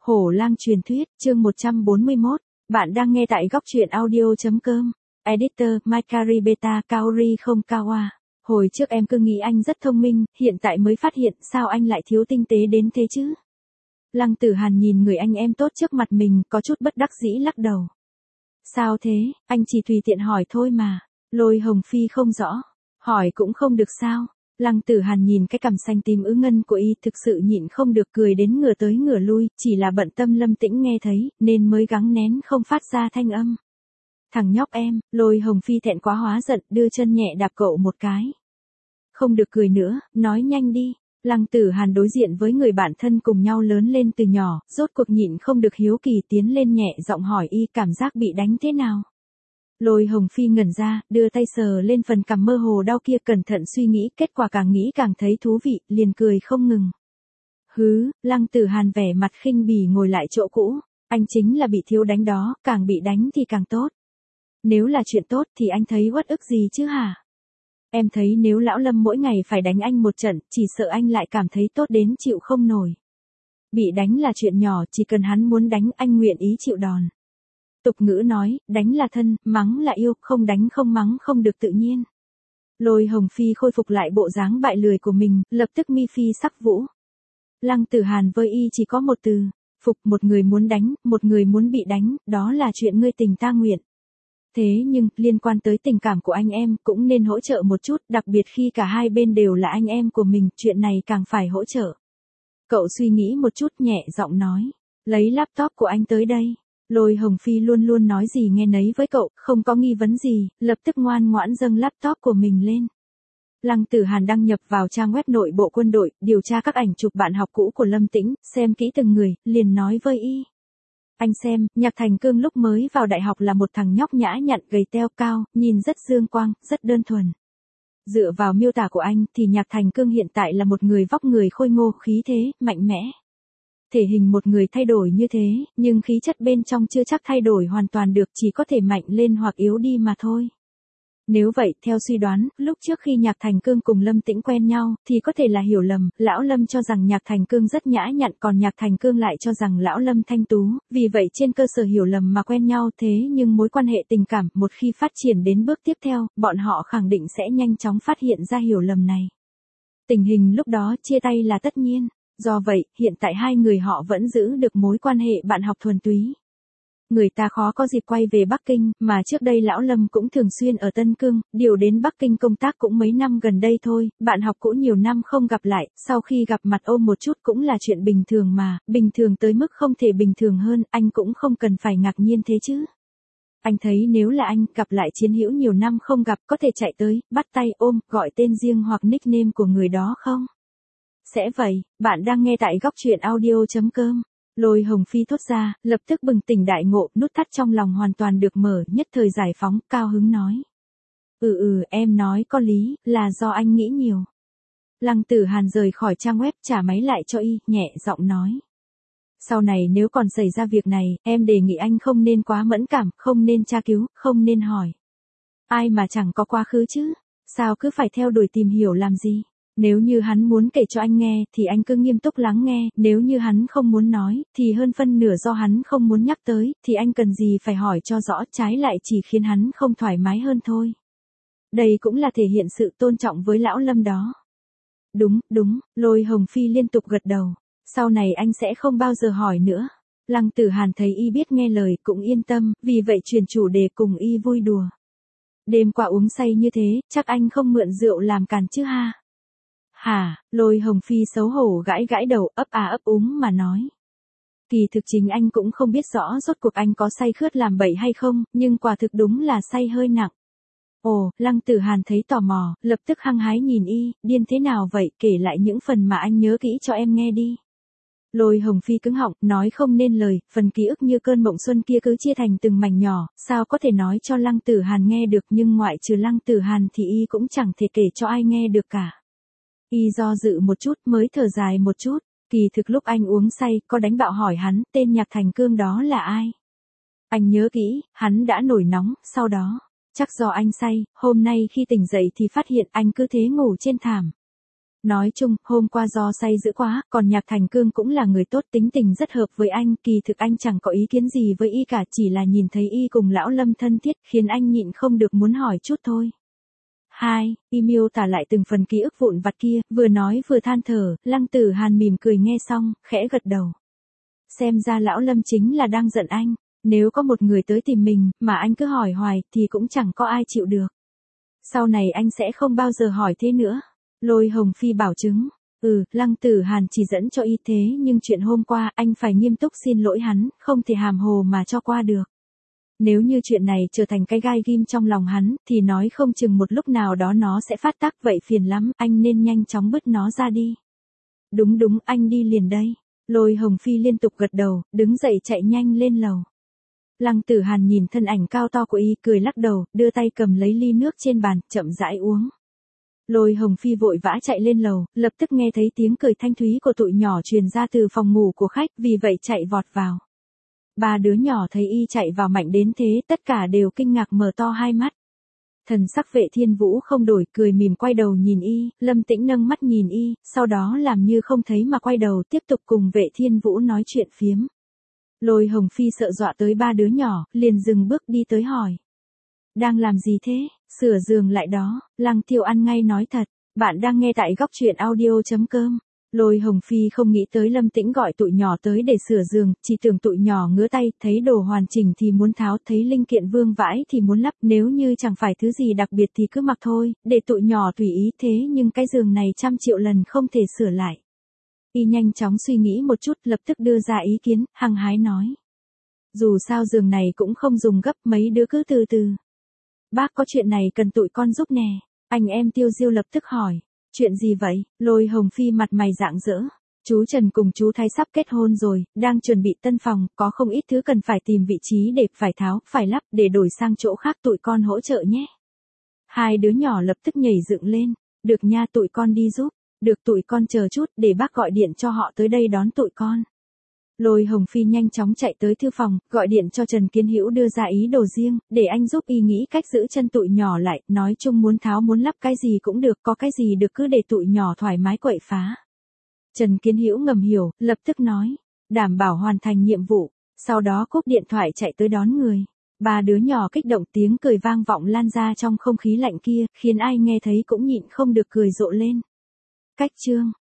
Hổ lang truyền thuyết, chương 141. Bạn đang nghe tại góc truyện audio.com. Editor, Makari Beta Kaori không Kawa. Hồi trước em cứ nghĩ anh rất thông minh, hiện tại mới phát hiện sao anh lại thiếu tinh tế đến thế chứ. Lăng Tử Hàn nhìn người anh em tốt trước mặt mình, có chút bất đắc dĩ lắc đầu. Sao thế, anh chỉ tùy tiện hỏi thôi mà. Lôi Hồng Phi không rõ. Hỏi cũng không được sao. Lăng Tử Hàn nhìn cái cằm xanh tím ứ ngân của y, thực sự nhịn không được cười đến ngửa tới ngửa lui, chỉ là bận tâm Lâm Tĩnh nghe thấy, nên mới gắng nén không phát ra thanh âm. Thằng nhóc em, Lôi Hồng Phi thẹn quá hóa giận, đưa chân nhẹ đạp cậu một cái. Không được cười nữa, nói nhanh đi. Lăng Tử Hàn đối diện với người bạn thân cùng nhau lớn lên từ nhỏ, rốt cuộc nhịn không được hiếu kỳ tiến lên nhẹ giọng hỏi y cảm giác bị đánh thế nào. Lôi Hồng Phi ngẩn ra, đưa tay sờ lên phần cằm mơ hồ đau kia, cẩn thận suy nghĩ, kết quả càng nghĩ càng thấy thú vị, liền cười không ngừng. Hứ, Lăng Tử Hàn vẻ mặt khinh bỉ ngồi lại chỗ cũ, anh chính là bị thiếu đánh đó, càng bị đánh thì càng tốt. Nếu là chuyện tốt thì anh thấy uất ức gì chứ hả? Em thấy nếu lão Lâm mỗi ngày phải đánh anh một trận, chỉ sợ anh lại cảm thấy tốt đến chịu không nổi. Bị đánh là chuyện nhỏ, chỉ cần hắn muốn đánh anh nguyện ý chịu đòn. Tục ngữ nói, đánh là thân, mắng là yêu, không đánh không mắng không được tự nhiên. Lôi Hồng Phi khôi phục lại bộ dáng bại lười của mình, lập tức mi phi sắc vũ. Lăng Tử Hàn với y chỉ có một từ, phục. Một người muốn đánh, một người muốn bị đánh, đó là chuyện ngươi tình ta nguyện. Thế nhưng, liên quan tới tình cảm của anh em, cũng nên hỗ trợ một chút, đặc biệt khi cả hai bên đều là anh em của mình, chuyện này càng phải hỗ trợ. Cậu suy nghĩ một chút, nhẹ giọng nói, lấy laptop của anh tới đây. Lôi Hồng Phi luôn luôn nói gì nghe nấy với cậu, không có nghi vấn gì, lập tức ngoan ngoãn dâng laptop của mình lên. Lăng Tử Hàn đăng nhập vào trang web nội bộ quân đội, điều tra các ảnh chụp bạn học cũ của Lâm Tĩnh, xem kỹ từng người, liền nói với y. Anh xem, Nhạc Thành Cương lúc mới vào đại học là một thằng nhóc nhã nhặn, gầy teo, cao, nhìn rất dương quang, rất đơn thuần. Dựa vào miêu tả của anh thì Nhạc Thành Cương hiện tại là một người vóc người khôi ngô, khí thế, mạnh mẽ. Thể hình một người thay đổi như thế, nhưng khí chất bên trong chưa chắc thay đổi hoàn toàn được, chỉ có thể mạnh lên hoặc yếu đi mà thôi. Nếu vậy, theo suy đoán, lúc trước khi Nhạc Thành Cương cùng Lâm Tĩnh quen nhau, thì có thể là hiểu lầm, lão Lâm cho rằng Nhạc Thành Cương rất nhã nhặn, còn Nhạc Thành Cương lại cho rằng lão Lâm thanh tú, vì vậy trên cơ sở hiểu lầm mà quen nhau. Thế nhưng mối quan hệ tình cảm, một khi phát triển đến bước tiếp theo, bọn họ khẳng định sẽ nhanh chóng phát hiện ra hiểu lầm này. Tình hình lúc đó chia tay là tất nhiên. Do vậy, hiện tại hai người họ vẫn giữ được mối quan hệ bạn học thuần túy. Người ta khó có dịp quay về Bắc Kinh, mà trước đây lão Lâm cũng thường xuyên ở Tân Cương, điều đến Bắc Kinh công tác cũng mấy năm gần đây thôi, bạn học cũ nhiều năm không gặp lại, sau khi gặp mặt ôm một chút cũng là chuyện bình thường mà, bình thường tới mức không thể bình thường hơn, anh cũng không cần phải ngạc nhiên thế chứ. Anh thấy nếu là anh gặp lại chiến hữu nhiều năm không gặp, có thể chạy tới, bắt tay ôm, gọi tên riêng hoặc nickname của người đó không? Sẽ vậy, bạn đang nghe tại góc truyện audio.com. Lôi Hồng Phi thốt ra, lập tức bừng tỉnh đại ngộ, nút thắt trong lòng hoàn toàn được mở, nhất thời giải phóng, cao hứng nói. Em nói có lý, là do anh nghĩ nhiều. Lăng Tử Hàn rời khỏi trang web, trả máy lại cho y, nhẹ giọng nói. Sau này nếu còn xảy ra việc này, em đề nghị anh không nên quá mẫn cảm, không nên tra cứu, không nên hỏi. Ai mà chẳng có quá khứ chứ, sao cứ phải theo đuổi tìm hiểu làm gì? Nếu như hắn muốn kể cho anh nghe, thì anh cứ nghiêm túc lắng nghe, nếu như hắn không muốn nói, thì hơn phân nửa do hắn không muốn nhắc tới, thì anh cần gì phải hỏi cho rõ, trái lại chỉ khiến hắn không thoải mái hơn thôi. Đây cũng là thể hiện sự tôn trọng với lão Lâm đó. Đúng, Lôi Hồng Phi liên tục gật đầu. Sau này anh sẽ không bao giờ hỏi nữa. Lăng Tử Hàn thấy y biết nghe lời cũng yên tâm, vì vậy chuyển chủ đề cùng y vui đùa. Đêm qua uống say như thế, chắc anh không mượn rượu làm càn chứ ha? Hả, Lôi Hồng Phi xấu hổ gãi gãi đầu, ấp úng mà nói. Kỳ thực chính anh cũng không biết rõ rốt cuộc anh có say khướt làm bậy hay không, nhưng quả thực đúng là say hơi nặng. Ồ, Lăng Tử Hàn thấy tò mò, lập tức hăng hái nhìn y, điên thế nào vậy, kể lại những phần mà anh nhớ kỹ cho em nghe đi. Lôi Hồng Phi cứng họng, nói không nên lời, phần ký ức như cơn mộng xuân kia cứ chia thành từng mảnh nhỏ, sao có thể nói cho Lăng Tử Hàn nghe được, nhưng ngoại trừ Lăng Tử Hàn thì y cũng chẳng thể kể cho ai nghe được cả. Y do dự một chút mới thở dài một chút, kỳ thực lúc anh uống say, có đánh bạo hỏi hắn, tên Nhạc Thành Cương đó là ai? Anh nhớ kỹ, hắn đã nổi nóng, sau đó, chắc do anh say, hôm nay khi tỉnh dậy thì phát hiện anh cứ thế ngủ trên thảm. Nói chung, hôm qua do say dữ quá, còn Nhạc Thành Cương cũng là người tốt, tính tình rất hợp với anh, kỳ thực anh chẳng có ý kiến gì với y cả, chỉ là nhìn thấy y cùng lão Lâm thân thiết, khiến anh nhịn không được muốn hỏi chút thôi. Y miêu tả lại từng phần ký ức vụn vặt kia, vừa nói vừa than thở, Lăng Tử Hàn mỉm cười nghe xong, khẽ gật đầu. Xem ra lão Lâm chính là đang giận anh, nếu có một người tới tìm mình, mà anh cứ hỏi hoài, thì cũng chẳng có ai chịu được. Sau này anh sẽ không bao giờ hỏi thế nữa. Lôi Hồng Phi bảo chứng. Lăng Tử Hàn chỉ dẫn cho y thế, nhưng chuyện hôm qua anh phải nghiêm túc xin lỗi hắn, không thể hàm hồ mà cho qua được. Nếu như chuyện này trở thành cái gai ghim trong lòng hắn, thì nói không chừng một lúc nào đó nó sẽ phát tác, vậy phiền lắm, anh nên nhanh chóng bứt nó ra đi. Đúng, anh đi liền đây. Lôi Hồng Phi liên tục gật đầu, đứng dậy chạy nhanh lên lầu. Lăng Tử Hàn nhìn thân ảnh cao to của y, cười lắc đầu, đưa tay cầm lấy ly nước trên bàn, chậm rãi uống. Lôi Hồng Phi vội vã chạy lên lầu, lập tức nghe thấy tiếng cười thanh thúy của tụi nhỏ truyền ra từ phòng ngủ của khách, vì vậy chạy vọt vào. Ba đứa nhỏ thấy y chạy vào mạnh đến thế, tất cả đều kinh ngạc mở to hai mắt. Thần sắc Vệ Thiên Vũ không đổi, cười mỉm quay đầu nhìn y, Lâm Tĩnh nâng mắt nhìn y, sau đó làm như không thấy mà quay đầu tiếp tục cùng Vệ Thiên Vũ nói chuyện phiếm. Lôi Hồng Phi sợ dọa tới ba đứa nhỏ, liền dừng bước đi tới hỏi. Đang làm gì thế? Sửa giường lại đó. Lăng Tiêu ăn ngay nói thật. Bạn đang nghe tại góc truyện audio.com. Lôi Hồng Phi không nghĩ tới Lâm Tĩnh gọi tụi nhỏ tới để sửa giường, chỉ tưởng tụi nhỏ ngứa tay, thấy đồ hoàn chỉnh thì muốn tháo, thấy linh kiện vương vãi thì muốn lắp, nếu như chẳng phải thứ gì đặc biệt thì cứ mặc thôi, để tụi nhỏ tùy ý, thế nhưng cái giường này 100 triệu lần không thể sửa lại. Y nhanh chóng suy nghĩ một chút, lập tức đưa ra ý kiến, hăng hái nói. Dù sao giường này cũng không dùng gấp, mấy đứa cứ từ từ. Bác có chuyện này cần tụi con giúp nè. Anh em Tiêu Diêu lập tức hỏi. Chuyện gì vậy? Lôi Hồng Phi mặt mày rạng rỡ. Chú Trần cùng chú Thái sắp kết hôn rồi, đang chuẩn bị tân phòng, có không ít thứ cần phải tìm vị trí để phải tháo, phải lắp, để đổi sang chỗ khác, tụi con hỗ trợ nhé. Hai đứa nhỏ lập tức nhảy dựng lên. Được nha, tụi con đi giúp. Được, tụi con chờ chút, để bác gọi điện cho họ tới đây đón tụi con. Lôi Hồng Phi nhanh chóng chạy tới thư phòng, gọi điện cho Trần Kiến Hữu đưa ra ý đồ riêng, để anh giúp y nghĩ cách giữ chân tụi nhỏ lại, nói chung muốn tháo muốn lắp cái gì cũng được, có cái gì được cứ để tụi nhỏ thoải mái quậy phá. Trần Kiến Hữu ngầm hiểu, lập tức nói, đảm bảo hoàn thành nhiệm vụ, sau đó cúp điện thoại chạy tới đón người. Ba đứa nhỏ kích động, tiếng cười vang vọng lan ra trong không khí lạnh kia, khiến ai nghe thấy cũng nhịn không được cười rộ lên. Cách chương